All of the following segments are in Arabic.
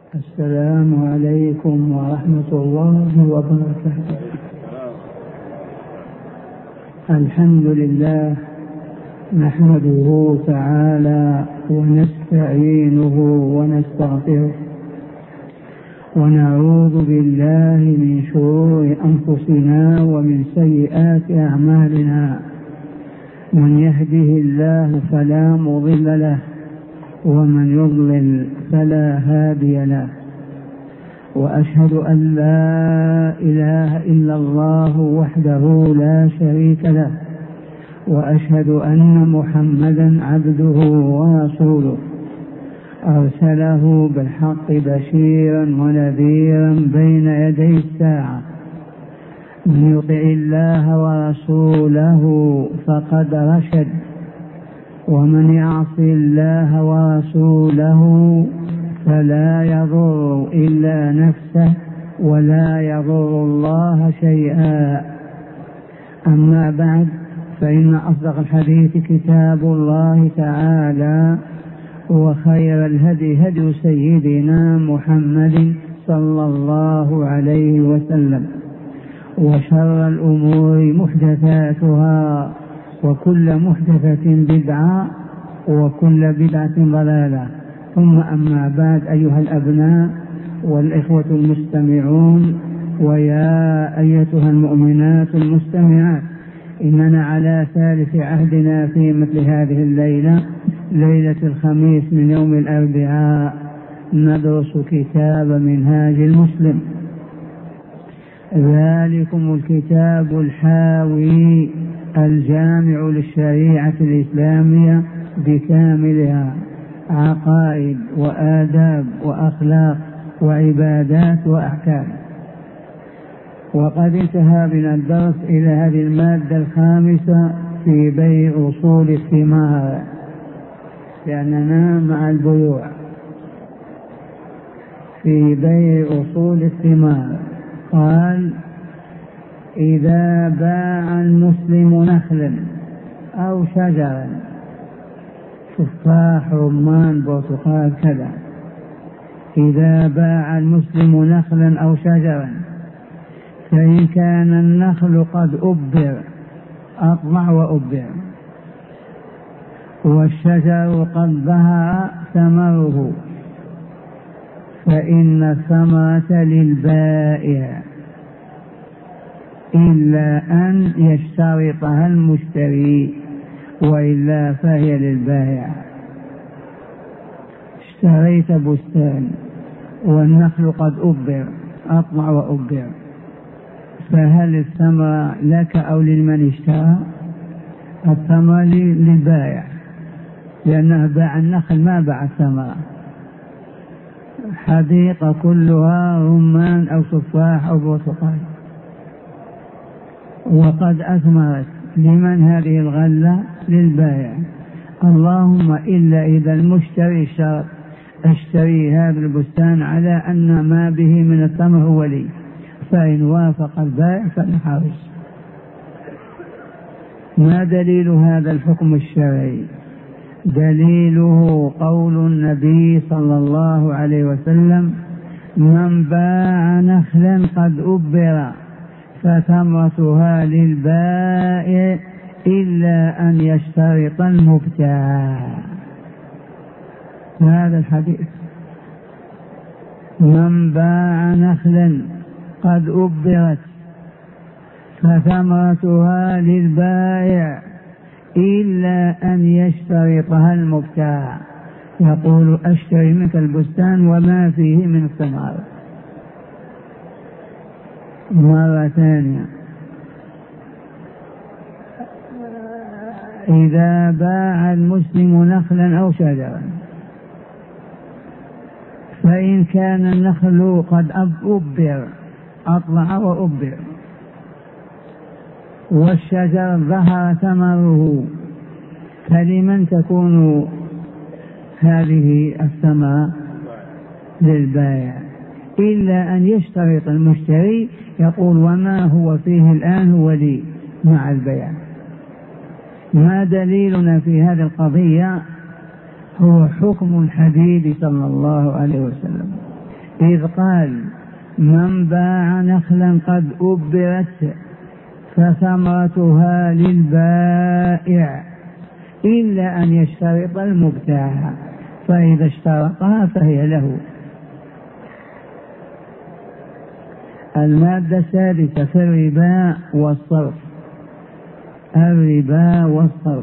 السلام عليكم ورحمة الله وبركاته. الحمد لله نحمده تعالى ونستعينه ونستغفره ونعوذ بالله من شرور أنفسنا ومن سيئات أعمالنا. من يهده الله فلا مضل له ومن يضلل فلا هادي له، وأشهد أن لا إله إلا الله وحده لا شريك له، وأشهد أن محمدا عبده ورسوله أرسله بالحق بشيرا ونذيرا بين يدي الساعة. من يطع الله ورسوله فقد رشد، ومن يعص الله ورسوله فلا يضر إلا نفسه ولا يضر الله شيئا. أما بعد، فإن أصدق الحديث كتاب الله تعالى، وخير الهدي هدي سيدنا محمد صلى الله عليه وسلم، وشر الأمور محدثاتها، وكل محدثة بدعة، وكل بدعة ضلالة. ثم أما بعد، أيها الأبناء والإخوة المستمعون، ويا أيتها المؤمنات المستمعات، إننا على ثالث عهدنا في مثل هذه الليلة، ليلة الخميس من يوم الأربعاء، ندرس كتاب منهاج المسلم. ذلكم الكتاب الحاوي الجامع للشريعة الإسلامية بكاملها، عقائد وآداب وأخلاق وعبادات وأحكام. وقد انتهى بنا الدرس إلى هذه المادة الخامسة في بيع أصول الثمار، لأننا مع البيوع في بيع أصول الثمار. قال: إذا باع المسلم نخلا أو شجرا، تفاح، رمان، برتقال، كذا، إذا باع المسلم نخلا أو شجرا، فإن كان النخل قد أبر، أطلع وأبر، والشجر قد ظهر ثمره، فإن الثمرة للبائع إلا أن يشترطها المشتري، وإلا فهي للبائع. اشتريت بستان والنخل قد أبر، أطلع وأبر، فهل الثمرة لك أو لمن اشترى؟ الثمرة للبائع، لأنه باع النخل ما باع الثمرة. حديقة كلها رمان أو تفاح أو برتقال وقد أثمرت، لمن هذه الغلة؟ للبائع. اللهم إلا إذا المشتري شرط: اشتري هذا البستان على أن ما به من الثمر هو لي، فإن وافق البائع فلا حرج. ما دليل هذا الحكم الشرعي؟ دليله قول النبي صلى الله عليه وسلم: من باع نخلا قد أبر فثمرتها للبائع إلا أن يشترط المبتاع. هذا الحديث: من باع نخلا قد أبرت فثمرتها للبائع إلا أن يشترطها المبتاع. يقول: أشتري منك البستان وما فيه من الثمار. مرة ثانية: إذا باع المسلم نخلا أو شجرا، فإن كان النخل قد أبر، أطلع وأبر، والشجر ظهر ثمره، فلمن تكون هذه الثمرة؟ للبائع، إلا أن يشترط المشتري، يقول: وما هو فيه الآن هو لي مع البيع. ما دليلنا في هذه القضية؟ هو حكم الحبيب صلى الله عليه وسلم: إذ قال من باع نخلا قد أبرت فثمرتها للبائع إلا أن يشترط المبتاع، فإذا اشترطها فهي له. المادة السادسة في الربا والصرف. الربا والصرف.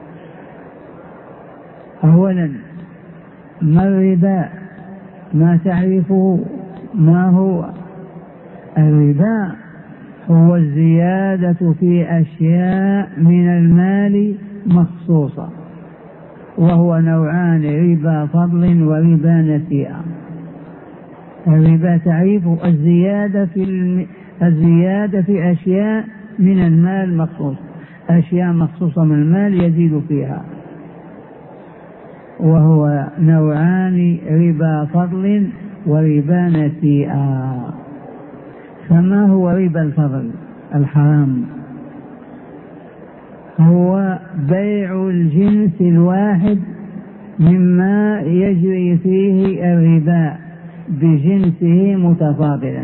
أولا ما الربا؟ ما تعرفه؟ ما هو الربا؟ هو الزيادة في أشياء من المال مخصوصة، وهو نوعان: ربا فضل وربا نسيئة. الربا تعريفه الزيادة في أشياء من المال مخصوص، أشياء مخصوصة من المال يزيد فيها، وهو نوعان: ربا فضل وربا نسيئة. فما هو ربا الفضل الحرام؟ هو بيع الجنس الواحد مما يجري فيه الربا بجنسه متفاضلا،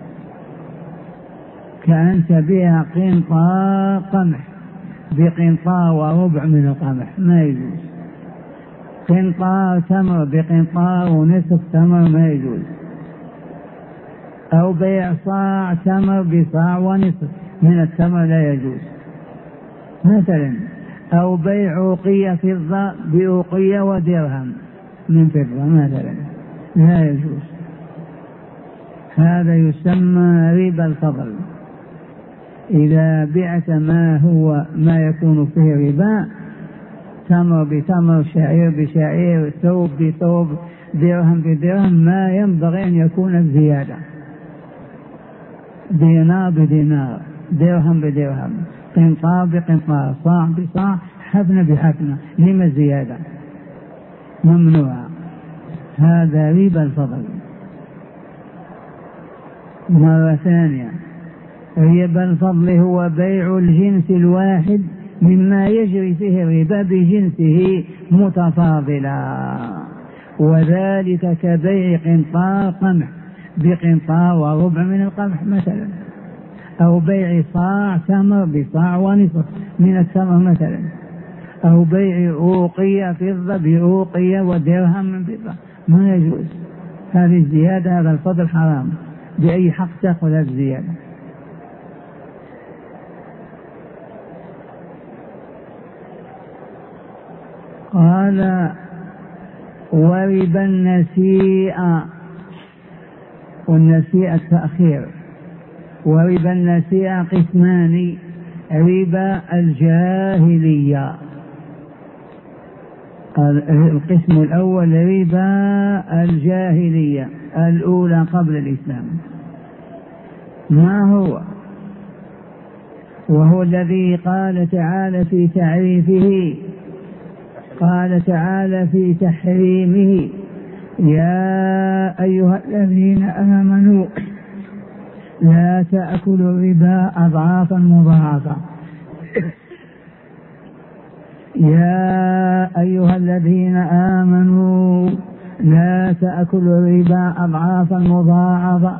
كأن تبيع قنطار قمح بقنطار وربع من القمح، ما يجوز. قنطار تمر بقنطار ونصف تمر، ما يجوز. أو بيع صاع تمر بصاع ونصف من التمر، لا يجوز مثلا. أو بيع أوقية فضة بأوقية ودرهم من فضة مثلا، لا يجوز. هذا يسمى ربا الفضل. إذا بعت ما يكون فيه ربا، تمر بتمر، شعير بشعير، ثوب بثوب، درهم بدرهم، ما ينبغي أن يكون الزيادة. دينار بدينار، درهم بدرهم، قنطار بقنطار، صاع بصاع، حفنة بحفنة، لما الزيادة؟ ممنوعة. هذا ربا الفضل. مرة ثانية، ربا الفضل هو بيع الجنس الواحد مما يجري فيه الربا بجنسه متفاضلا، وذلك كبيع قنطار قمح بقنطار وربع من القمح مثلا، أو بيع صاع تمر بصاع ونصف من التمر مثلا، أو بيع أوقية فضة بأوقية ودرهم من فضة، ما يجوز. هذه الزيادة، هذا الفضل حرام. بأي حق تأخذ هذه الزيادة؟ قال وربا النسيئة، والنسيئة التأخير. وربا النسيئة قسمان: ربا الجاهلية. القسم الأول ربا الجاهلية الأولى قبل الإسلام. ما هو؟ وهو الذي قال تعالى في تعريفه، قال تعالى في تحريمه: يا أيها الذين آمنوا لا تأكلوا الربا أضعافا مضاعفة. يا أيها الذين آمنوا لا تأكلوا الربا أضعافا مضاعفة.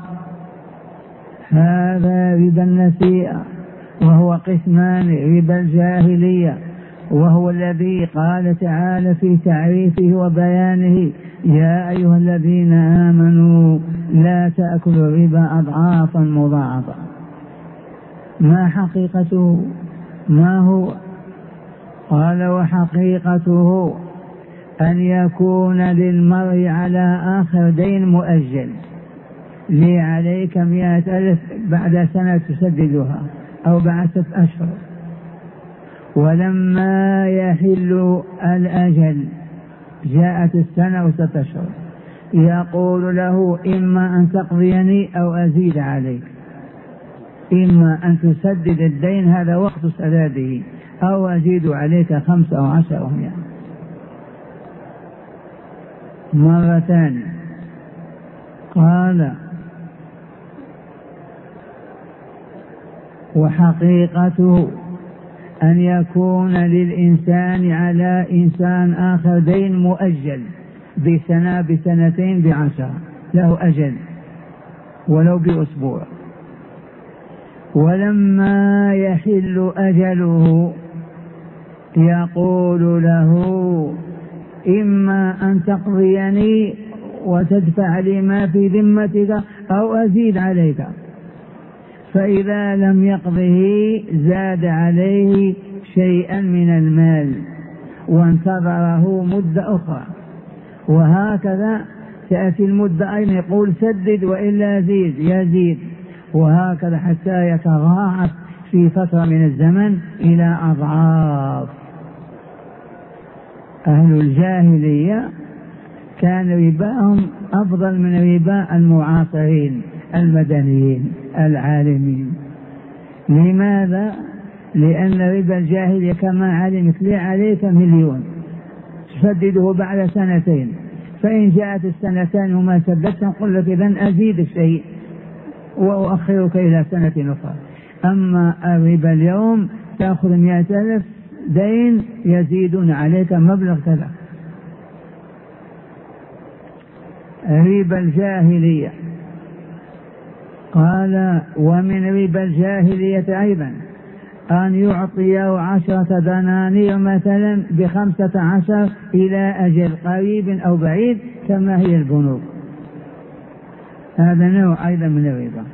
هذا ربا النسيئة، وهو قسمان: ربا الجاهلية، وهو الذي قال تعالى في تعريفه وبيانه: يا أيها الذين آمنوا لا تأكلوا الربا أضعافا مضاعفة. ما حقيقته؟ ما هو؟ قال وحقيقته أن يكون للمرء على آخر دين مؤجل: لي عليك 100,000 بعد سنة تسددها، أو بعد 6 أشهر. ولما يحل الأجل جاءت السنة و6 أشهر، يقول له: إما أن تقضيني أو أزيد عليك، إما أن تسدد الدين هذا وقت سداده، أو أزيد عليك 5 أو 10 أو 100. مرة ثانية قال وحقيقته أن يكون للإنسان على إنسان آخر دين مؤجل بسنة، بسنتين، ب10. له أجل ولو بأسبوع. ولما يحل أجله يقول له إما أن تقضيني وتدفع لي ما في ذمتك أو أزيد عليك، فإذا لم يقضه زاد عليه شيئا من المال وانتظره مدة أخرى، وهكذا تأتي المدة أين يقول سدد وإلا زيد يزيد، وهكذا حتى يتضاعف في فترة من الزمن إلى أضعاف. أهل الجاهلية كان رباهم أفضل من ربا المعاصرين المدنيين العالمين. لماذا؟ لأن ربا الجاهلية كما علمت لي عليك 1,000,000 تسدده بعد 2 فإن جاءت 2 وما سددت قل لك إذن أزيد شيء وأؤخرك إلى 2 أخرى. أما الربا اليوم تأخذ 100,000 دين يزيدون عليك مبلغ كذا. ربا الجاهلية. قال ومن ربا الجاهلية أيضا أن يعطيه 10 دنانير مثلا ب15 إلى أجل قريب أو بعيد كما هي البنوك. هذا نوع أيضا من الربا،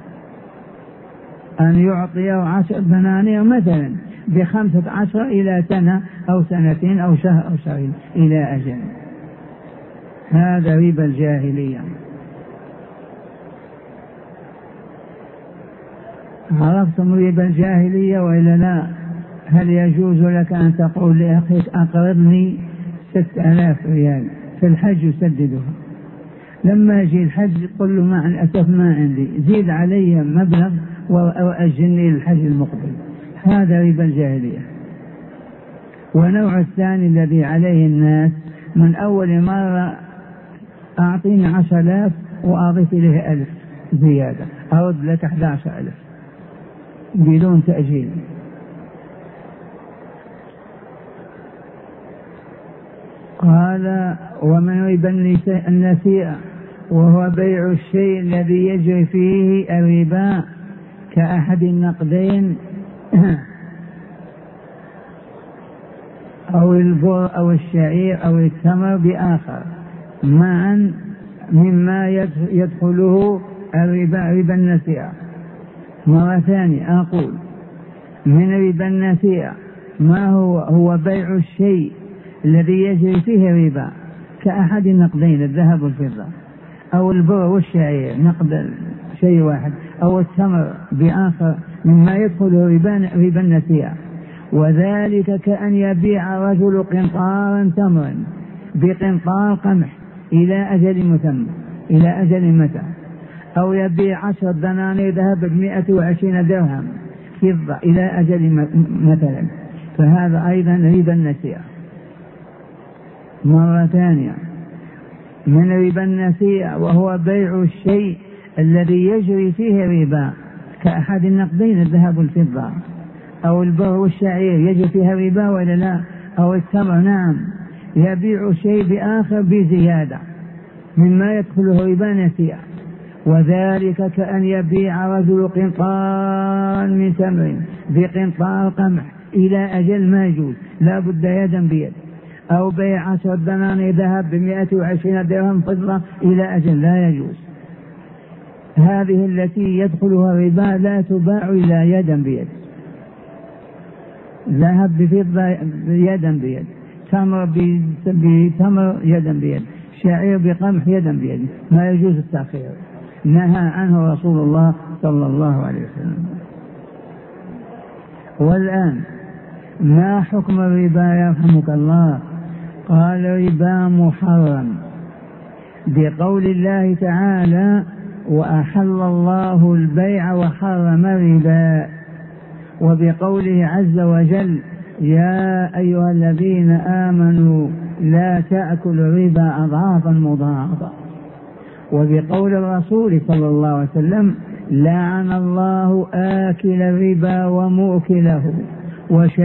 أن يعطيه 10 دنانير مثلا ب15 إلى سنة أو 2 أو شهر أو شهرين إلى أجل. هذا ربا الجاهلية. عرفتم ربا الجاهلية وإلا لا؟ هل يجوز لك أن تقول لأخيك أقرضني 6,000 ريال في الحج يسددها، لما يجي الحج قل له مع الأسف ما عندي، زيد علي مبلغ وأجلني للحج المقبل. هذا ربا الجاهلية. ونوع الثاني الذي عليه الناس من أول مرة أعطيني 10,000 وأضيف إليه 1,000 زيادة أرد لك 11,000 بدون تأجيل. قال ومن ربا النسيئة وهو بيع الشيء الذي يجري فيه الربا كأحد النقدين أو البر أو الشعير أو التمر بآخر معا مما يدخله الربا ربا النسيئة. مرة ثانية أقول من ربا النسيئة ما هو بيع الشيء الذي يجري فيه الربا كأحد النقدين الذهب والفضة أو البر والشعير نقد شيء واحد أو التمر بآخر مما يدخله ربا النسيئة. وذلك كأن يبيع رجل قنطارا تمرا بقنطار قمح إلى أجل مسمى إلى أجل متى، أو يبيع 10 دنانير ذهب ب120 درهم فضة إلى أجل مثلا، فهذا أيضا ربا النسيئة. مرة ثانية من ربا النسيئة وهو بيع الشيء الذي يجري فيه الربا كأحد النقدين الذهب والفضة أو البر والشعير يجري فيها الربا ولا لا، أو التمر نعم، يبيع شيء بآخر بزيادة مما يدخله ربا نسيئة. وذلك كأن يبيع رجل قنطار من تمر بقنطار قمح إلى أجل ما يجوز لا بد يدا بيد، أو بيع 10 دنانير ذهب ب120 درهم فضة إلى أجل لا يجوز. هذه التي يدخلها الربا لا تباع إلا يدا بيد، ذهب بفضة يدا بيد، تمر بتمر يدا بيد، شعير بقمح يدا بيد، ما يجوز التأخير، نهى عنه رسول الله صلى الله عليه وسلم. والآن ما حكم الربا يرحمك الله؟ قال ربا محرم بقول الله تعالى وأحل الله البيع وحرم الربا، وبقوله عز وجل يا أيها الذين آمنوا لا تأكلوا الربا أضعافا مضاعفة، وبقول الرسول صلى الله عليه وسلم لعن الله آكل الربا ومؤكله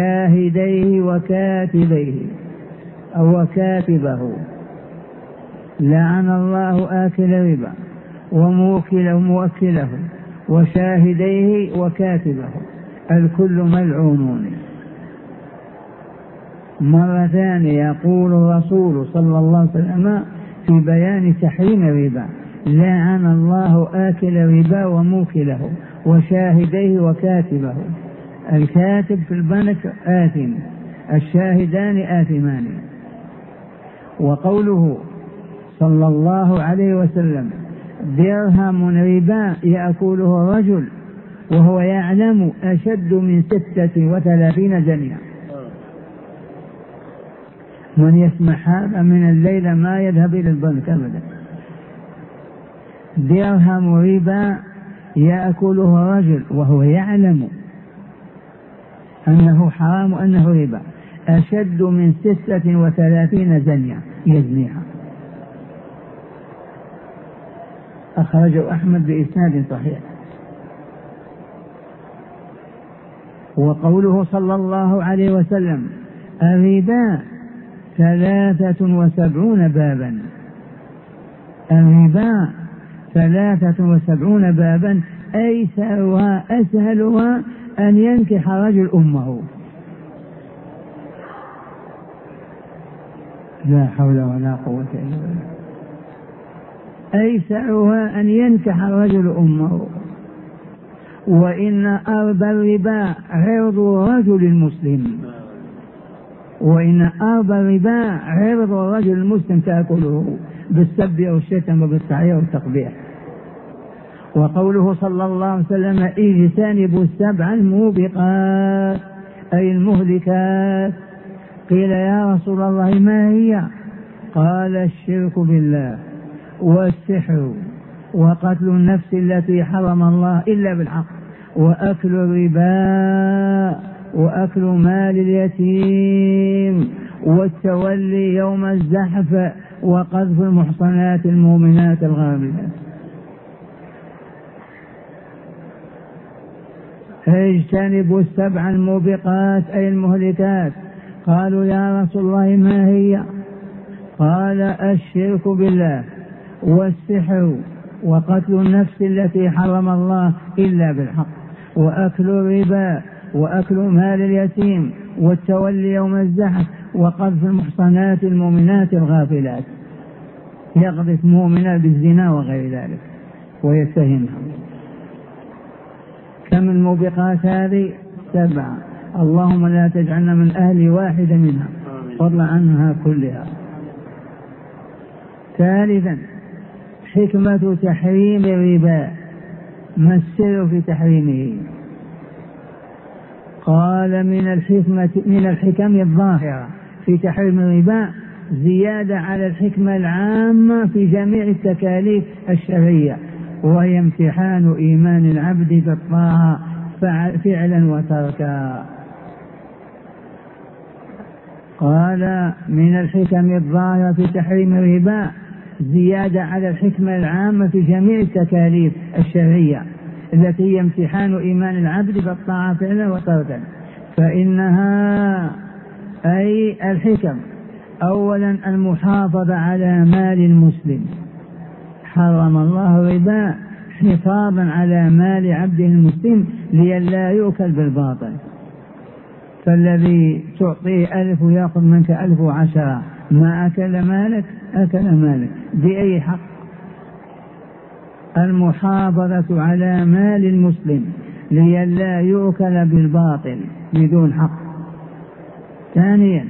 وشاهديه وكاتبه أو وكاتبه. لعن الله آكل ربا وموكله وشاهديه وكاتبه، الكل ملعونون. مرة ثانية يقول الرسول صلى الله عليه وسلم في بيان تحريم الربا: لعن الله آكل ربا وموكله وشاهديه وكاتبه. الكاتب في البنك آثم، الشاهدان آثمان. وقوله صلى الله عليه وسلم: درهم ربا يأكله الرجل وهو يعلم أشد من 36 جنيا. من يسمع هذا من الليلة ما يذهب إلى البنك أبدا. درهم ربا يأكله الرجل وهو يعلم أنه حرام وأنه ربا، أشد من 36 جنيا يزنيها. أخرجه أحمد بإسناد صحيح. وقوله صلى الله عليه وسلم: الربا 73 بابا. الربا 73 بابا، أيسرها أسهلها أن ينكح رجل أمه. لا حول ولا قوة إلا بالله. أيسرها أن ينكح الرجل أمه. وإن أرض الربا عرض الرجل المسلم، وإن أرض الربا عرض الرجل المسلم تأكله بالسب والشتم وبالتعيير والتقبيح. وقوله صلى الله عليه وسلم: اجتنبوا 7 الموبقات أي المهلكات. قيل: يا رسول الله ما هي؟ قال: الشرك بالله والسحر وقتل النفس التي حرم الله إلا بالحق وأكل الربا وأكل مال اليتيم والتولي يوم الزحف وقذف المحصنات المؤمنات الغافلات. اجتنبوا 7 الموبقات أي المهلكات. قالوا: يا رسول الله ما هي؟ قال: الشرك بالله والسحر وقتل النفس التي حرم الله إلا بالحق وأكل الربا وأكل مال اليتيم والتولي يوم الزحف وقذف المحصنات المؤمنات الغافلات. يقذف مؤمنا بالزنا وغير ذلك ويتهمها. كم الموبقات هذه؟ 7. اللهم لا تجعلنا من أهل واحدة منها، فضلا عنها كلها. ثالثا: حكمة تحريم الربا. ما السر في تحريمه؟ قال: من الحكم الظاهرة في تحريم الربا زيادة على الحكمة العامة في جميع التكاليف الشرعية، وهي امتحان إيمان العبد بالطاعة فعلا وتركا. قال: من الحكم الظاهرة في تحريم الربا زيادة على الحكمة العامة في جميع التكاليف الشرعية التي هي امتحان إيمان العبد بالطاعة فعلا وتركا. فإنها أي الحكم: أولا المحافظة على مال المسلم، حرم الله الربا حفاظا على مال عبده المسلم لئلا يؤكل بالباطل. فالذي تعطيه 1000 ويأخذ منك 1010، ما أكل مالك؟ أكل مالك بأي حق؟ المحافظة على مال المسلم لئلا يؤكل بالباطل بدون حق. ثانيا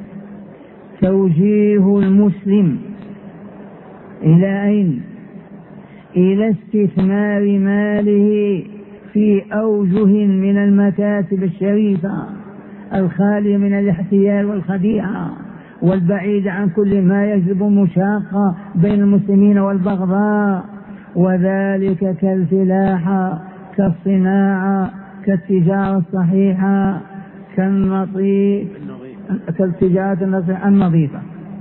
توجيه المسلم إلى أين؟ إلى استثمار ماله في أوجه من المكاسب الشريفة الخالية من الاحتيال والخديعة والبعيد عن كل ما يجلب مشاقة بين المسلمين والبغضاء، وذلك كالفلاحة كالصناعة كالتجارة الصحيحة كالتجارة النظيفة.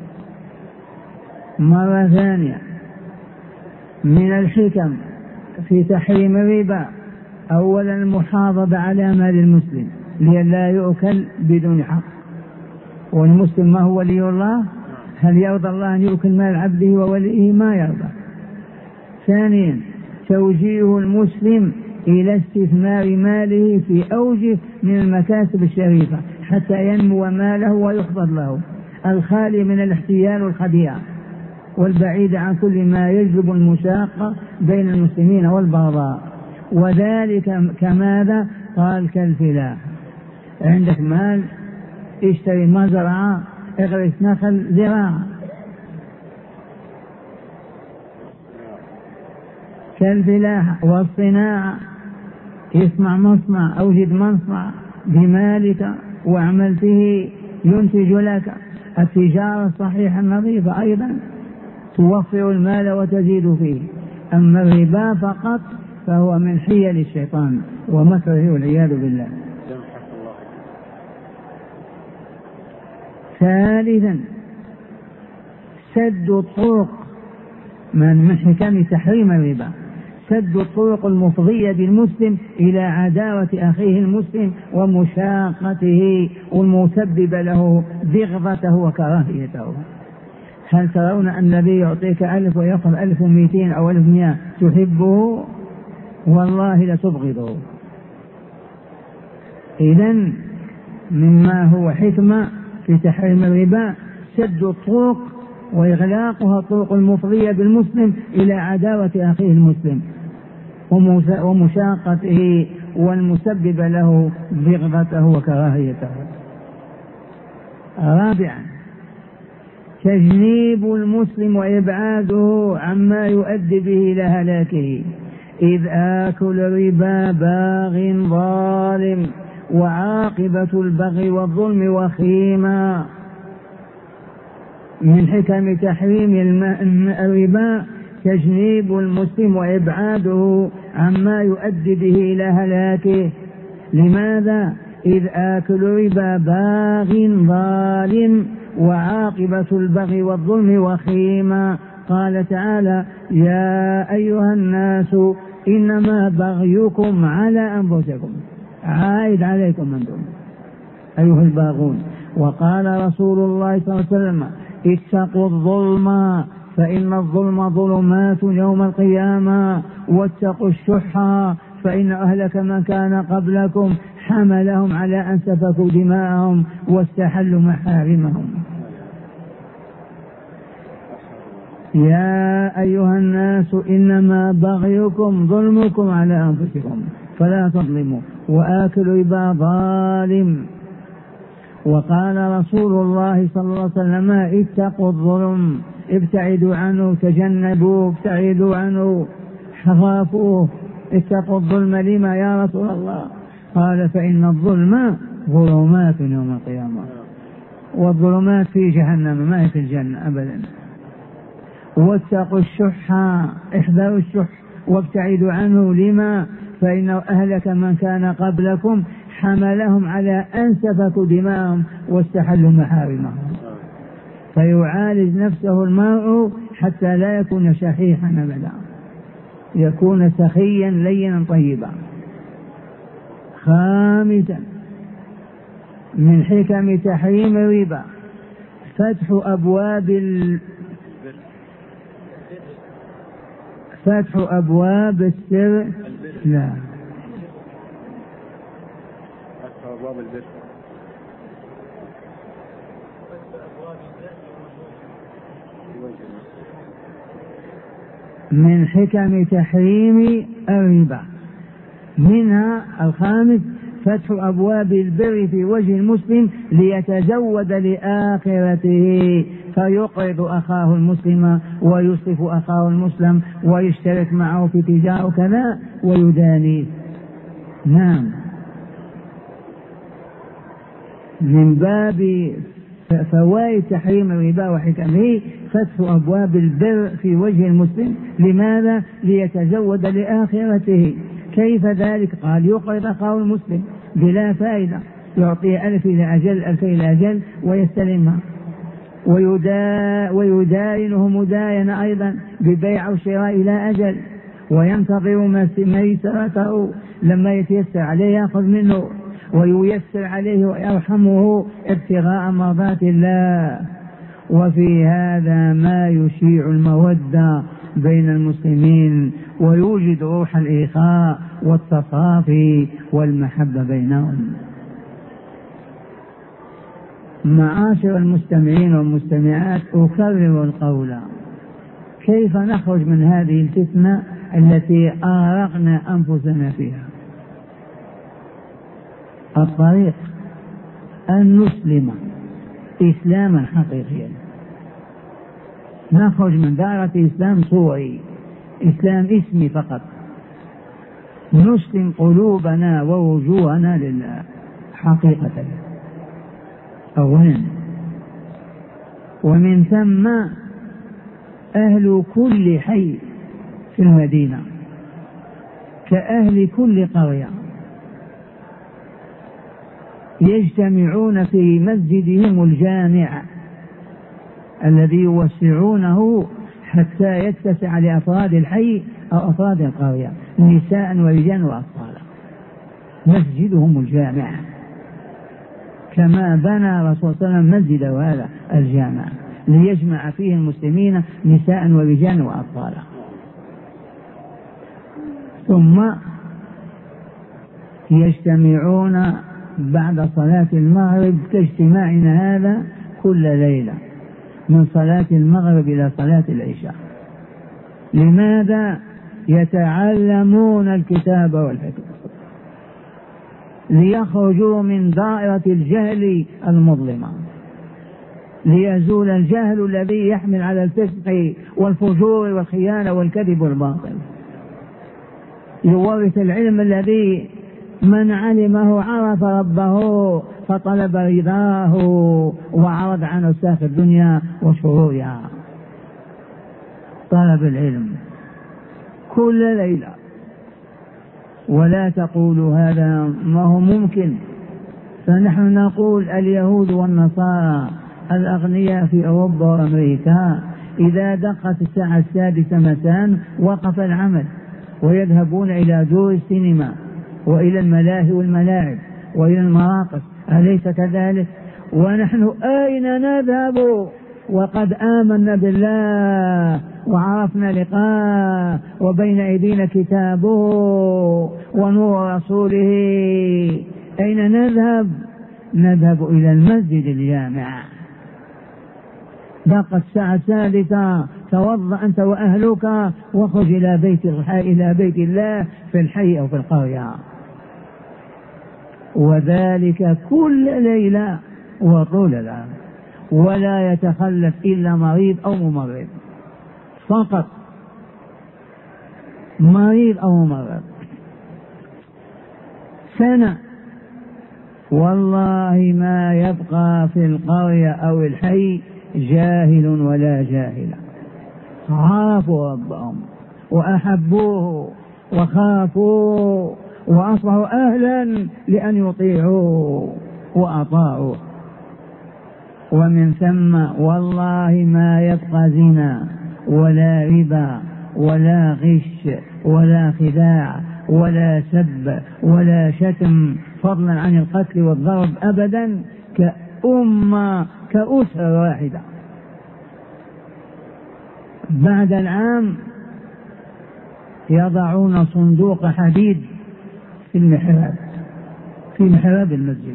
مرة ثانية: من الحكم في تحريم الربا أولا المحافظة على مال المسلم لئلا يؤكل بدون حق. والمسلم ما هو ولي الله؟ هل يرضى الله أن يؤكل مال عبده ووليه؟ ما يرضى. ثانيا توجيه المسلم إلى استثمار ماله في أوجه من المكاسب الشريفة حتى ينمو ماله ويحفظ له، الخالي من الاحتيال والخديعة والبعيد عن كل ما يجلب المشاقة بين المسلمين والبغضاء. وذلك كماذا؟ قال كالفلاح. عندك مال اشتري مزرعة، اغرس نخل زراعة. كالفلاح. والصناعة، اصنع مصنع، اوجد مصنع بمالك واعمل فيه ينتج لك. التجارة الصحيحة النظيفة أيضا توفر المال وتزيد فيه. أما الربا فقط فهو من حيل الشيطان ومكره والعياذ بالله. ثالثا سد الطرق، من حكم تحريم الربا سد الطرق المفضية بالمسلم إلى عداوة أخيه المسلم ومشاقته والمسبب له بغضته وكراهيته. هل ترون أن النبي يعطيك 1000 ويأخذ 1200 أو 1100 تحبه؟ والله لتبغضه. إذن مما هو حكمة في تحريم الربا سد الطرق وإغلاقها الطرق المفضية بالمسلم إلى عداوة أخيه المسلم ومشاقته والمسبب له بغضته وكراهيته. رابعا تجنيب المسلم وإبعاده عما يؤدي به إلى هلاكه، إذ آكل الربا باغ ظالم وعاقبة البغي والظلم وخيما. من حكم تحريم الربا تجنيب المسلم وإبعاده عما يؤدي به إلى هلاكه. لماذا؟ إذ آكل الربا باغ ظالم وعاقبة البغي والظلم وخيما. قال تعالى: يا أيها الناس إنما بغيكم على أنفسكم، عائد عليكم أنتم أيها الباغون. وقال رسول الله صلى الله عليه وسلم: اتقوا الظلم فإن الظلم ظلمات يوم القيامة، واتقوا الشح فإن أهلك من كان قبلكم حملهم على أن سفكوا دماءهم واستحلوا محارمهم. يا أيها الناس إنما بغيكم ظلمكم على أنفسكم فلا تظلموا، وآكل ربا ظالم. وقال رسول الله صلى الله عليه وسلم: اتقوا الظلم، ابتعدوا عنه، تجنبوه، ابتعدوا عنه، خافوه. اتقوا الظلم. لما يا رسول الله؟ قال: فإن الظلم ظلمات يوم القيامة، والظلمات في جهنم ما هي في الجنة أبدا. واتقوا الشح، احذروا الشح وابتعدوا عنه. لما؟ فإن أهلك من كان قبلكم حملهم على أن سفكوا دماءهم واستحلوا محارمهم. فيعالج نفسه المرء حتى لا يكون شحيحا أبدا، يكون سخيا لينا طيبا. خامسا من حكم تحريم الربا فتح أبواب السر. لا، من حكم تحريم الربا منها الخامس فتح أبواب البر في وجه المسلم ليتزود لآخرته، فيقرض أخاه المسلم ويصرف أخاه المسلم ويشترك معه في تجارة كذا ويدانيه. نعم، من باب فوائد تحريم الربا وحكمه فتح أبواب البر في وجه المسلم. لماذا؟ ليتزود لآخرته. كيف ذلك؟ قال: يقرض أخاه المسلم بلا فائدة، يعطيه 1000 إلى أجل، 2000 إلى أجل ويستلمها، ويداينه مداينة أيضا ببيع وشراء إلى أجل، وينتظر ميسرته، لما يتيسر عليه يأخذ منه وييسر عليه ويرحمه ابتغاء مرضات الله. وفي هذا ما يشيع المودة بين المسلمين ويوجد روح الإخاء والتصافي والمحبة بينهم. معاشر المستمعين والمستمعات، أكرر القول: كيف نخرج من هذه الفتنة التي أغرقنا أنفسنا فيها؟ الطريق أن نسلم إسلاما حقيقيا، نخرج من دائرة إسلام صوري، إسلام اسمي فقط، نسلم قلوبنا ووجوهنا لله حقيقة أولا. ومن ثم أهل كل حي في المدينة كأهل كل قرية يجتمعون في مسجدهم الجامع الذي يوسعونه حتى يتسع لأفراد الحي أو أفراد القرية، نساء ورجال وأطفال. مسجدهم الجامع كما بنى رسول الله صلى الله عليه وسلم مسجد هذا الجامع ليجمع فيه المسلمين نساء ورجال وأطفال. ثم يجتمعون بعد صلاة المغرب كاجتماعنا هذا كل ليلة من صلاة المغرب إلى صلاة العشاء. لماذا؟ يتعلمون الكتاب والحكمة ليخرجوا من دائرة الجهل المظلمة، ليزول الجهل الذي يحمل على الفسق والفجور والخيانة والكذب والباطل. يورث العلم الذي من علمه عرف ربه فطلب رضاه وعرض عن أوساخ الدنيا وشرورها. طلب العلم كل ليلة. ولا تقولوا هذا ما هو ممكن، فنحن نقول اليهود والنصارى الأغنياء في أوروبا وأمريكا إذا دقت الساعة 6 مساء وقف العمل ويذهبون إلى دور السينما وإلى الملاهي والملاعب وإلى المراقص، أليس كذلك؟ ونحن أين نذهب وقد آمنا بالله وعرفنا لقاءه وبين أيدينا كتابه ونور رسوله؟ أين نذهب؟ نذهب إلى المسجد الجامع. دقت الساعة 6 توضأ أنت وأهلك واخرج إلى بيت إلى بيت الله في الحي أو في القرية، وذلك كل ليلة وطول العام، ولا يتخلف إلا مريض أو ممرض فقط، مريض أو ممرض سنة. والله ما يبقى في القرية أو الحي جاهل ولا جاهلة، عرفوا ربهم وأحبوه وخافوا وأصبحوا أهلا لأن يطيعوا وأطاعوا. ومن ثم والله ما يبقى زنا ولا ربا ولا غش ولا خداع ولا سب ولا شتم فضلا عن القتل والضرب أبدا كأمة كأسرة واحدة. بعد العام يضعون صندوق حديد في المحراب، في محراب المسجد،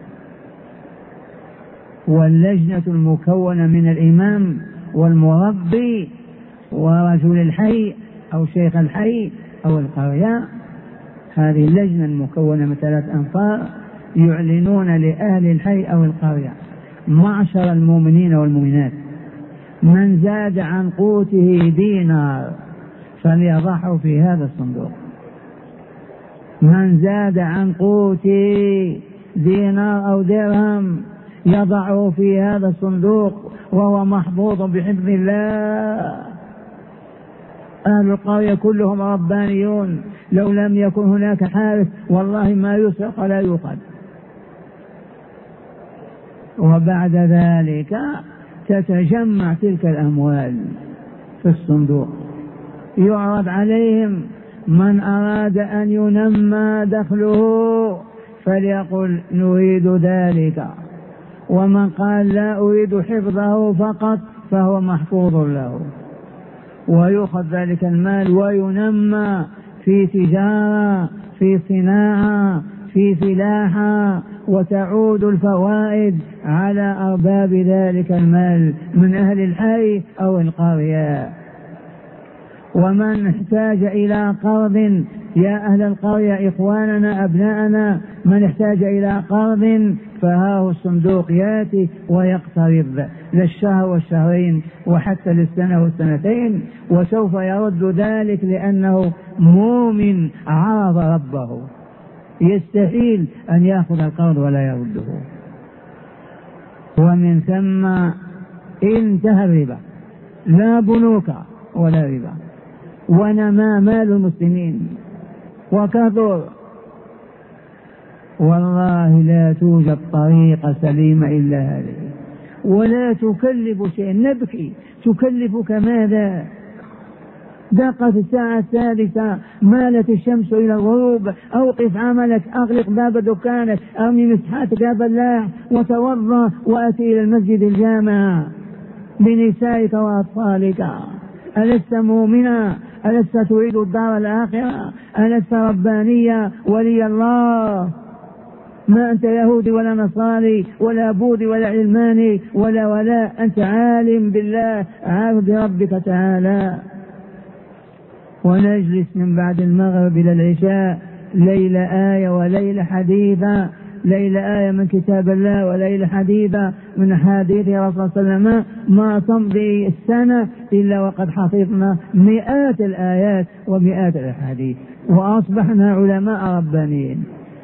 واللجنة المكونة من الإمام والمربي ورجل الحي أو شيخ الحي أو القرية، هذه اللجنة المكونة من 3 أنفار يعلنون لأهل الحي أو القرية: معشر المؤمنين والمؤمنات، من زاد عن قوته دينار فليضعه في هذا الصندوق. من زاد عن قوته دينار أو درهم يضعه في هذا الصندوق وهو محفوظ بحفظ الله. أهل القرية كلهم ربانيون، لو لم يكن هناك حارس والله ما يسرق ولا يوقد. وبعد ذلك تتجمع تلك الأموال في الصندوق، يعرض عليهم من أراد أن ينمى دخله فليقل نريد ذلك، ومن قال لا أريد حفظه فقط فهو محفوظ له، ويؤخذ ذلك المال وينمى في تجارة، في صناعة، في فلاحة، وتعود الفوائد على أرباب ذلك المال من أهل الحي أو القرية. ومن احتاج إلى قرض، يا أهل القرية إخواننا أبناءنا، من احتاج إلى قرض فهاه الصندوق يأتي ويقترض للشهر والشهرين وحتى للسنة والسنتين، وسوف يرد ذلك لأنه مؤمن عرض ربه، يستحيل أن يأخذ القرض ولا يرده. ومن ثم انتهى الربا، لا بنوك ولا ربا، ونما مال المسلمين وكثر. والله لا توجد طريقة سليمة إلا هذه، ولا تكلف شيء. نبكي، تكلفك ماذا؟ دقت الساعة الثالثة، مالت الشمس إلى الغروب، أوقف عملك، أغلق باب دكانك، أرمي مسحاتك يا فلاح وتوضأ وأتي إلى المسجد الجامع بنسائك وأطفالك. ألست مؤمنا؟ ألست تريد الدار الآخرة؟ ألست ربانية ولي الله؟ ما أنت يهودي ولا نصاري ولا بوذي ولا علماني ولا أنت عالم بالله، عارف بربك تعالى. ونجلس من بعد المغرب إلى العشاء، ليلة آية وليلة حديثة، ليلة آية من كتاب الله وليلة حديثة من أحاديث رسول صلى الله عليه وسلم. ما تمضي السنة إلا وقد حفظنا مئات الآيات ومئات الأحاديث، وأصبحنا علماء ربانيين.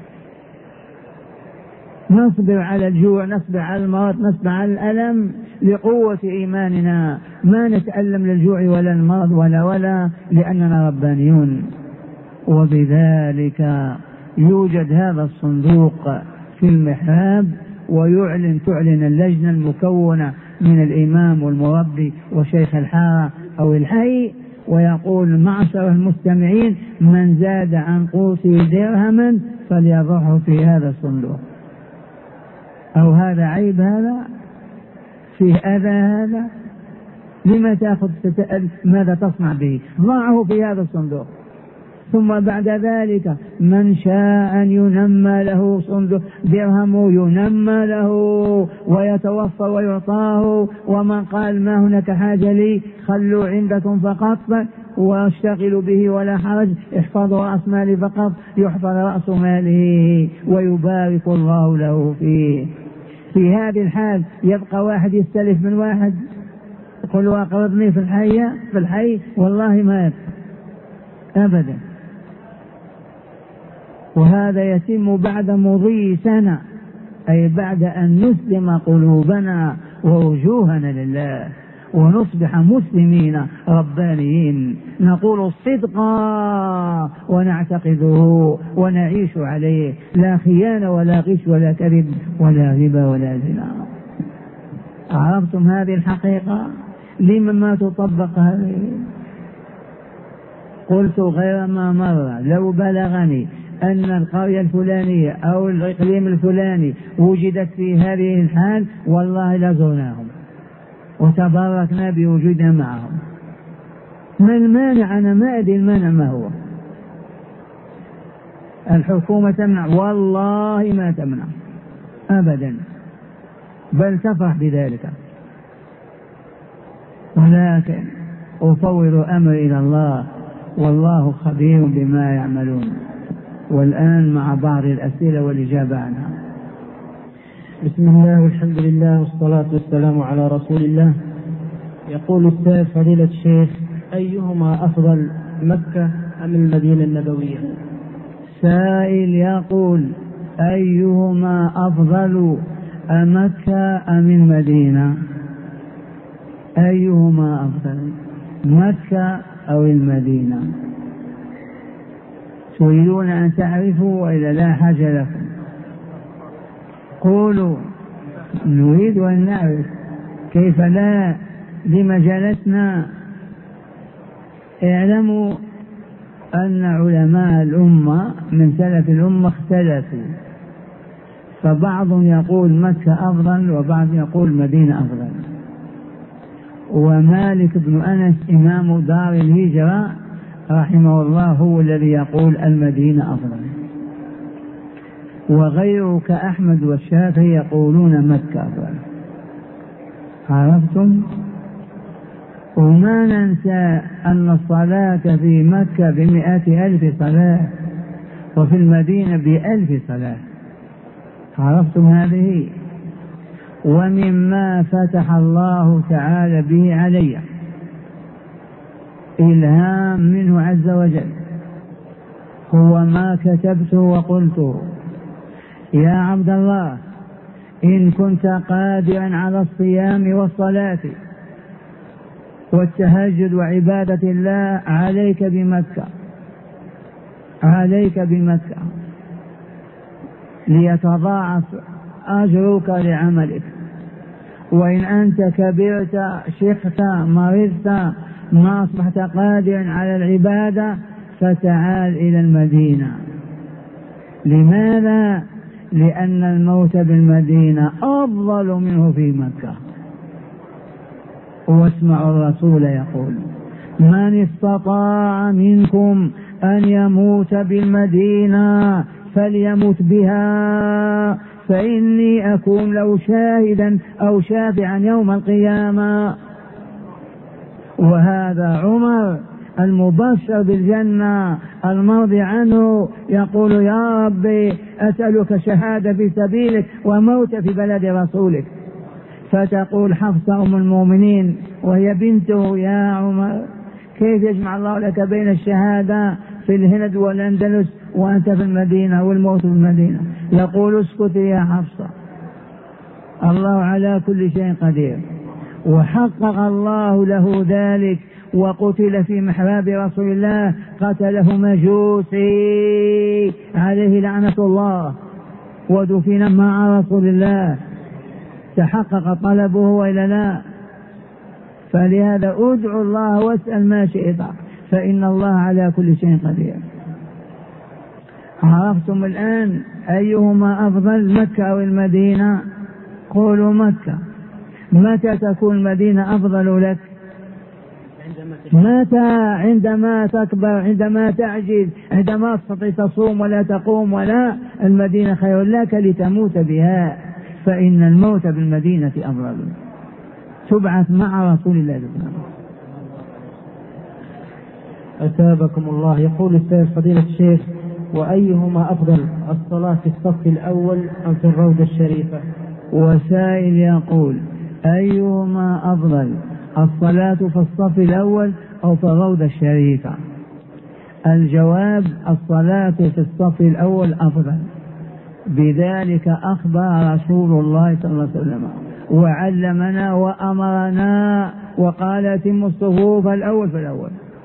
نصبر على الجوع، نصبر على المرض، نصبر على الألم لقوة إيماننا، ما نتألم للجوع ولا المرض ولا لأننا ربانيون. وبذلك يوجد هذا الصندوق في المحراب، تعلن اللجنة المكونة من الإمام والمربي وشيخ الحارة أو الحي، ويقول معشر المستمعين من زاد عن قوسه درهما فليضعه في هذا الصندوق. أو هذا عيب؟ هذا فيه أذى؟ هذا لما تأخذ؟ ماذا تصنع به؟ ضعه في هذا الصندوق. ثم بعد ذلك من شاء أن ينمى له صندوق درهم ينمى له ويتوفى ويعطاه. ومن قال ما هناك حاجة لي خلوا عندكم فقط واشتغلوا به ولا حرج، احفظوا رأس مالي فقط، يحفظ رأس ماله ويبارك الله له فيه. في هذه الحال يبقى واحد يستلف من واحد يقول أقرضني في الحي والله ما أبدا. وهذا يتم بعد مضي سنة، أي بعد أن نسلم قلوبنا ووجوهنا لله ونصبح مسلمين ربانيين، نقول الصدق ونعتقده ونعيش عليه، لا خيانة ولا غش ولا كذب ولا ربا ولا زنا. عرفتم هذه الحقيقة؟ لما ما تطبق هذه؟ قلت غير ما مر لو بلغني أن القرية الفلانية أو الإقليم الفلاني وجدت في هذه الحال والله لزرناهم وتباركنا بوجودنا معهم. ما المانع؟ أنا ما أدري المانع ما هو. الحكومة تمنع؟ والله ما تمنع أبدا، بل تفرح بذلك. ولكن أفوض أمري إلى الله والله خبير بما يعملون. والآن مع بعض الأسئلة والإجابة عنها. بسم الله والحمد لله والصلاة والسلام على رسول الله. يقول السائل فضيلة الشيخ أيهما أفضل، مكة أم المدينة النبوية؟ سائل يقول أيهما أفضل، أمكة أم المدينة؟ أيهما أفضل، مكة أو المدينة؟ تريدون أن تعرفوا وإلا لا حاجة لكم؟ قولوا نريد أن نعرف، كيف لا؟ لما جلسنا؟ اعلموا أن علماء الأمة من سلف الأمة اختلفوا فبعض يقول مكة أفضل وبعض يقول مدينة أفضل. ومالك بن أنس إمام دار الهجرة رحمه الله هو الذي يقول المدينة أفضل، وغيره كأحمد والشافعي يقولون مكة أفضل. عرفتم؟ وما ننسى أن الصلاة في مكة ب100,000 صلاة وفي المدينة ب1000 صلاة. عرفتم هذه؟ ومما فتح الله تعالى به علي إلهام منه عز وجل هو ما كتبته وقلته: يا عبد الله إن كنت قادرا على الصيام والصلاة والتهجد وعبادة الله عليك بمكة، عليك بمكة ليتضاعف أجرك لعملك. وإن أنت كبرت شيخت مرضت ما أصبحت قادرا على العبادة فتعال إلى المدينة. لماذا؟ لأن الموت بالمدينة أفضل منه في مكة. واسمعوا الرسول يقول: من استطاع منكم أن يموت بالمدينة فليمت بها فإني أكون له شاهدا أو شافعا يوم القيامة. وهذا عمر المبشر بالجنة المرضي عنه يقول: يا ربي أسألك شهادة في سبيلك وموت في بلد رسولك. فتقول حفصة أم المؤمنين وهي بنته: يا عمر كيف يجمع الله لك بين الشهادة في الهند والأندلس وأنت في المدينة والموت في المدينة؟ يقول: اسكت يا حفصة، الله على كل شيء قدير. وحقق الله له ذلك وقتل في محراب رسول الله، قتله مجوسي عليه لعنة الله ودفن مع رسول الله. تحقق طلبه وإلا لا؟ فلهذا ادعو الله واسأل ما شئت فإن الله على كل شيء قدير. عرفتم الآن أيهما أفضل، مكة أو المدينة؟ قولوا مكة. متى تكون المدينة أفضل لك؟ متى؟ عندما تكبر، عندما تعجز، عندما تستطيع تصوم ولا تقوم، ولا المدينة خير لك لتموت بها، فإن الموت بالمدينة أفضل. تبعث مع رسول الله صلى الله عليه وسلم. أثابكم الله. يقول السيد فضيلة الشيخ: وأيهما أفضل، الصلاة في الصف الأول أم في الروضة الشريفة؟ وسائل يقول: أيهما أفضل، الصلاة في الصف الأول أو في الروضة الشريفة؟ الجواب: الصلاة في الصف الأول أفضل. بذلك أخبر رسول الله صلى الله عليه وسلم وعلمنا وأمرنا وقال: أتموا الصفوف الأول في الأول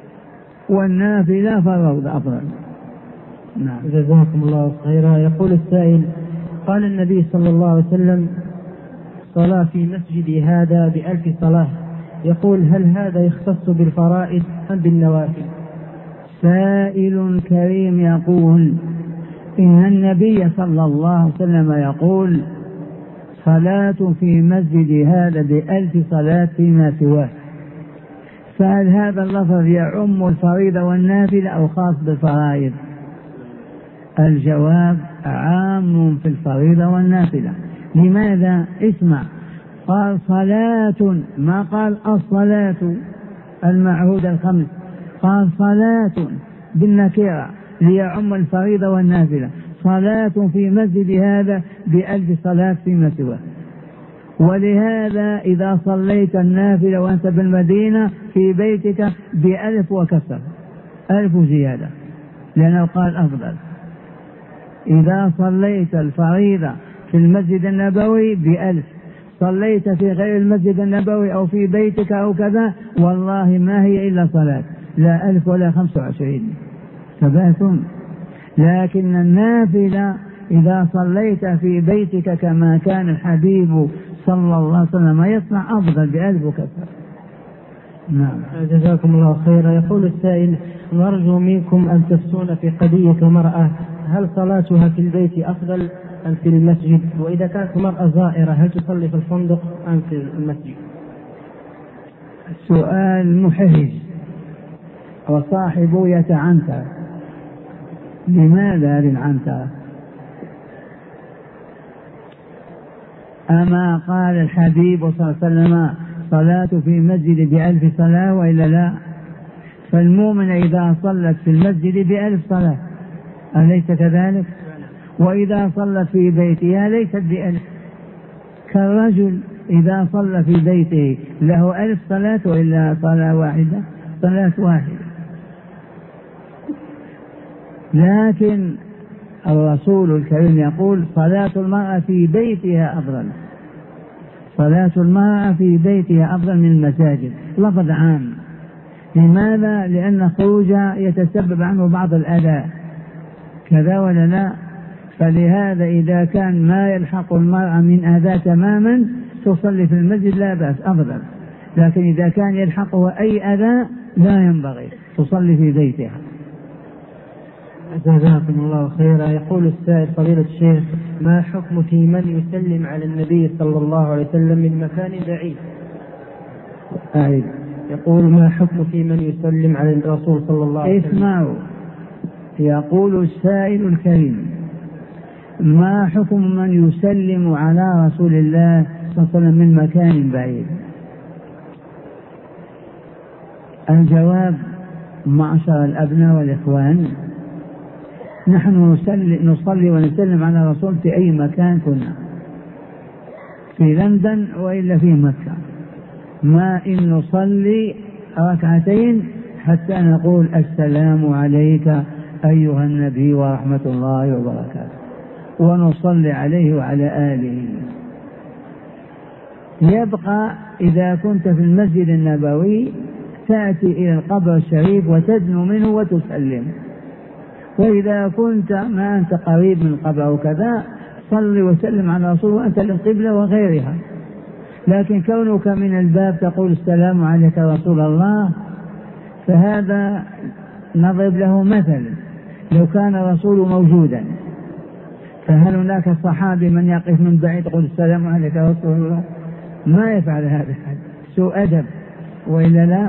والنافلة في الروضة أفضل. نعم. جزاكم الله خيرا. يقول السائل: قال النبي صلى الله عليه وسلم: صلاة في مسجدي هذا ب1000 صلاة. يقول: هل هذا يختص بالفرائض أم بالنوافل؟ سائل كريم يقول: إن النبي صلى الله عليه وسلم يقول: صلاة في مسجد هذا ب1000 صلاة فيما سواه. فهل هذا اللفظ يعم الفريضة والنافلة أو خاص بالفرائض؟ الجواب: عام في الفريضة والنافلة. لماذا؟ اسمع، قال صلاة، ما قال الصلاة المعهودة الخمس، قال صلاة بالنكرة ليعم الفريضة والنافلة. صلاة في مسجد هذا ب1000 صلاة فيما سواه. ولهذا إذا صليت النافلة وأنت بالمدينة في بيتك ب1000 وكسر، 1000 زيادة، لأنه قال أفضل. إذا صليت الفريضة في المسجد النبوي ب1000، صليت في غير المسجد النبوي أو في بيتك أو كذا، والله ما هي إلا صلاة، لا 1000 ولا 25. ثباتون. لكن النافلة إذا صليت في بيتك كما كان الحبيب صلى الله عليه وسلم يصنع أفضل ب1000 وكثر. نعم. جزاكم الله خيرا. يقول السائل: نرجو منكم أن تفتون في قضية مرأة هل صلاتها في البيت أفضل أم في المسجد؟ وإذا كانت مرأة زائرة هل تصلي في الفندق أم في المسجد؟ سؤال محرج وصاحبه يتعنتر. لماذا للعنتر؟ أما قال الحبيب صلى الله عليه وسلم صلاة في المسجد ب1000 صلاة وإلا لا؟ فالمؤمن إذا صلت في المسجد ب1000 صلاة، أليس كذلك؟ وإذا صلت في بيتها ليست ب1000. كالرجل إذا صلى في بيته له 1000 صلاة وإلا صلاة واحدة؟ صلاة واحدة. لكن الرسول الكريم يقول صلاة المرأة في بيتها أفضل، صلاة المرأة في بيتها أفضل من المساجد، لفظ عام. لماذا؟ لأن خروجها يتسبب عنه بعض الأذى، كذا ولا لا؟ فلهذا إذا كان ما يلحق المرأة من أذى تماما تصلي في المسجد لا بأس، أفضل. لكن إذا كان يلحقه أي أذى لا ينبغي، تصلي في بيتها. جزاكم الله خيرا. يقول السائل فضيلة الشيخ ما حكم في من يسلم على النبي صلى الله عليه وسلم من مكان بعيد؟ يقول ما حكم في من يسلم على الرسول صلى الله عليه وسلم؟ اسمعوا، يقول السائل الكريم ما حكم من يسلم على رسول الله صلى الله عليه وسلم من مكان بعيد؟ الجواب معشر الأبناء والإخوان، نحن نصلي ونسلم على الرسول في أي مكان كنا، في لندن وإلا في مكة، ما إن نصلي ركعتين حتى نقول السلام عليك أيها النبي ورحمة الله وبركاته، ونصلي عليه وعلى آله. يبقى إذا كنت في المسجد النبوي تأتي إلى القبر الشريف وتدنو منه وتسلم، وإذا كنت ما أنت قريب من القبر وكذا صلي وسلم على رسول وأنت للقبلة وغيرها. لكن كونك من الباب تقول السلام عليك رسول الله، فهذا نضرب له مثل. لو كان الرسول موجودا فهل هناك صحابي من يقف من بعيد يقول السلام عليك رسول الله؟ ما يفعل هذا، سوء أدب وإلا لا؟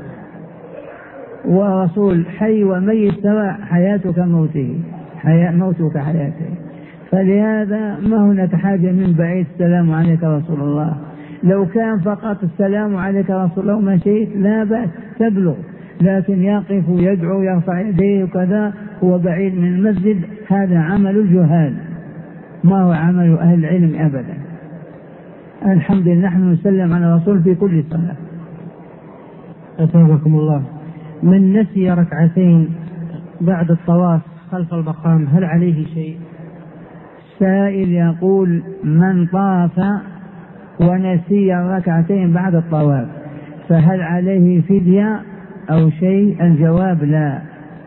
ورسول حي وميت سواء، حياتك موته، موتك حياته. فلهذا ما هناك حاجة من بعيد السلام عليك رسول الله. لو كان فقط السلام عليك رسول الله ومشيت لا بأس تبلغ، لكن يقف يدعو يرفع يديه وكذا هو بعيد من المسجد، هذا عمل الجهال ما هو عمل أهل العلم أبدا. الحمد لله نحن نسلم على الرسول في كل صلاة. أثابكم الله. من نسي ركعتين بعد الطواف خلف المقام هل عليه شيء؟ سائل يقول من طاف ونسي ركعتين بعد الطواف فهل عليه فدية أو شيء؟ الجواب لا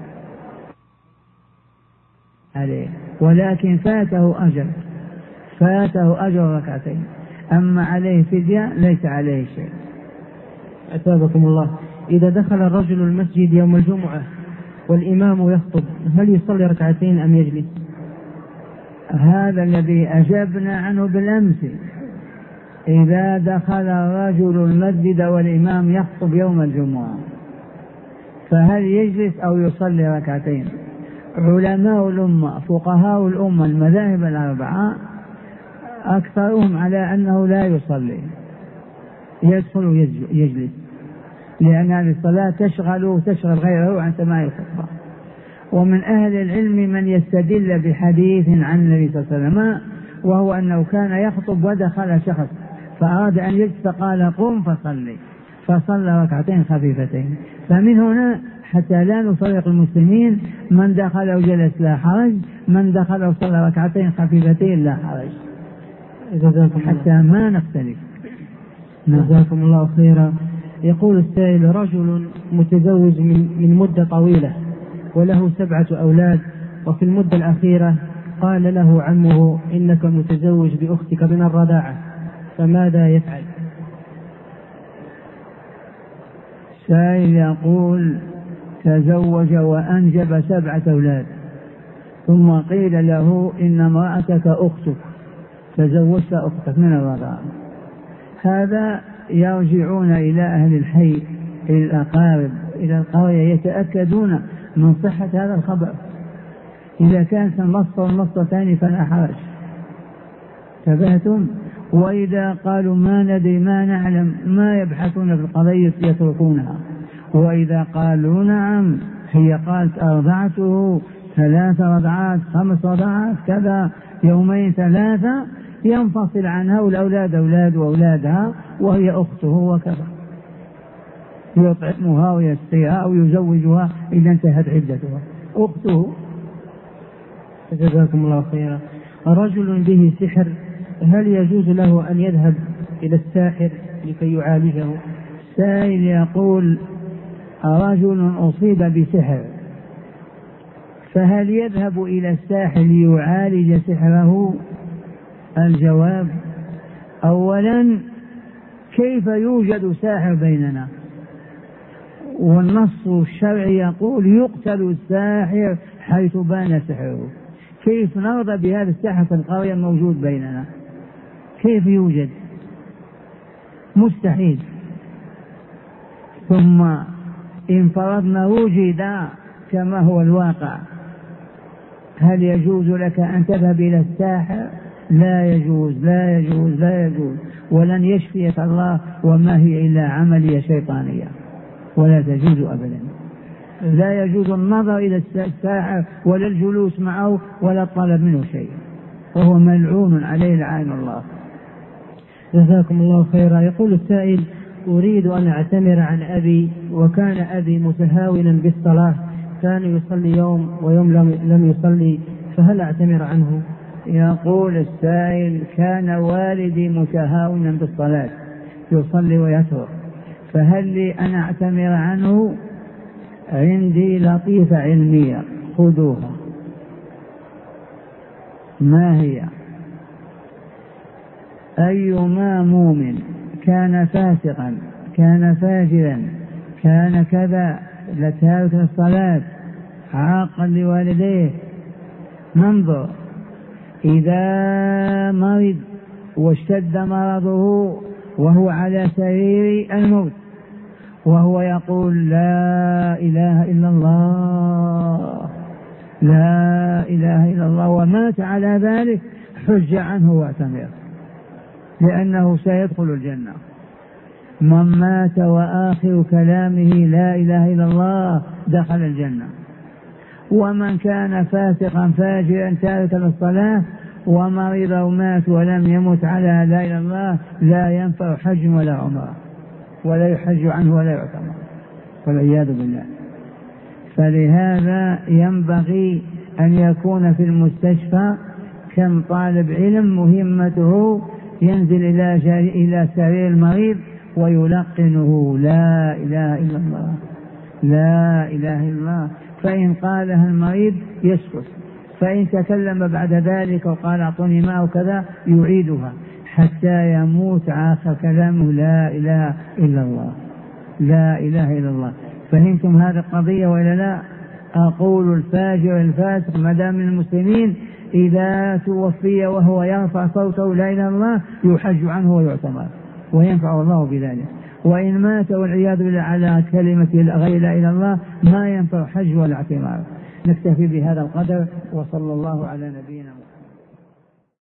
عليه، ولكن فاته أجر ركعتين، أما عليه فدية ليس عليه شيء. أثابكم الله. إذا دخل الرجل المسجد يوم الجمعة والإمام يخطب هل يصلي ركعتين أم يجلس؟ هذا الذي أجبنا عنه بالأمس. إذا دخل الرجل المسجد والإمام يخطب يوم الجمعة فهل يجلس أو يصلي ركعتين؟ علماء الأمة فقهاء الأمة المذاهب الأربعة أكثرهم على أنه لا يصلي، يدخل ويجلس، لأن هذه الصلاة تشغل غيره عن سماع الخطبة. ومن أهل العلم من يستدل بحديث عن النبي صلى الله عليه وسلم وهو أنه كان يخطب ودخل شخص فأراد أن يجلس فقال قم فصلى ركعتين خفيفتين. فمن هنا حتى لا نفرق المسلمين، من دخل وجلس لا حرج، من دخل وصلى ركعتين خفيفتين لا حرج، حتى ما نختلف. جزاكم الله خيرا. يقول السائل رجل متزوج من مدة طويلة وله 7 أولاد، وفي المدة الأخيرة قال له عمه إنك متزوج بأختك من الرضاعة، فماذا يفعل؟ سائل يقول تزوج وأنجب 7 أولاد ثم قيل له إن امرأتك أختك، تزوجت أختك من الرضاعة. هذا يرجعون إلى أهل الحي، إلى الأقارب، إلى القرية، يتأكدون من صحة هذا الخبر. إذا كانت المصة والمصتان فلا حرج. انتبهتم؟ وإذا قالوا ما ندري ما نعلم ما يبحثون في القضية، يتركونها. وإذا قالوا نعم هي قالت أرضعته 3 رضعات 5 رضعات كذا يومين 3، ينفصل عنها والأولاد أولاد وأولادها وهي أخته وكذا، يطعمها ويسقيها أو يزوجها إذا انتهت عدتها، أخته. جزاكم الله خيرا. رجل به سحر، هل يجوز له أن يذهب إلى الساحر لكي يعالجه؟ سائل يقول رجل أصيب بسحر، فهل يذهب إلى الساحر ليعالج سحره؟ الجواب: أولا كيف يوجد ساحر بيننا؟ والنص الشرعي يقول يقتل الساحر حيث بان سحره. كيف نرضى بهذا الساحر في القرية الموجود بيننا؟ كيف يوجد؟ مستحيل. ثم إن فرضنا وجد كما هو الواقع، هل يجوز لك أن تذهب إلى الساحر؟ لا يجوز لا يجوز لا يجوز، ولن يشفيك الله، وما هي إلا عملية شيطانية، ولا تجوز أبدا. لا يجوز النظر إلى الساحر ولا الجلوس معه ولا الطلب منه شيء، وهو ملعون عليه لعين الله. جزاكم الله خيرا. يقول السائل: أريد أن أعتمر عن أبي، وكان أبي متهاونا بالصلاة، كان يصلي يوم ويوم لم يصلي، فهل أعتمر عنه؟ يقول السائل: كان والدي متهاونا بالصلاة، يصلي ويترك، فهل لي أن أعتمر عنه؟ عندي لطيفة علمية، خذوها. ما هي؟ أيما مؤمن كان فاسقا كان فاجرا كان كذا لتارك الصلاة عاقا لوالديه، ننظر إذا مرض واشتد مرضه وهو على سرير الموت وهو يقول لا إله إلا الله لا إله إلا الله ومات على ذلك، حج عنه واعتمر، لأنه سيدخل الجنة. من مات وآخر كلامه لا إله إلا الله دخل الجنة. ومن كان فاسقا فاجرا تاركا للصلاة ومرض ومات ولم يمت على لا إله إلا الله لا ينفع حج ولا عمره، ولا يحج عنه ولا يعتمر، والعياذ بالله. فلهذا ينبغي أن يكون في المستشفى كم طالب علم مهمته ينزل إلى سرير المريض ويلقنه لا إله إلا الله لا إله إلا الله، فإن قالها المريض يسكت، فإن تكلم بعد ذلك وقال أعطوني ماء وكذا يعيدها حتى يموت آخر كلامه لا إله إلا الله لا إله إلا الله. فهمتم هذه القضية وإلا لا؟ أقول الفاجر الفاسق مدام من المسلمين إذا توفي وهو يرفع صوته لا إله إلا الله يحج عنه ويعتمر وينفع الله بذلك. وإن مات والعياذ بالله على كلمة غير لا إله إلا الله ما ينفع حج ولا اعتمار. نكتفي بهذا القدر، وصلى الله على نبينا محمد.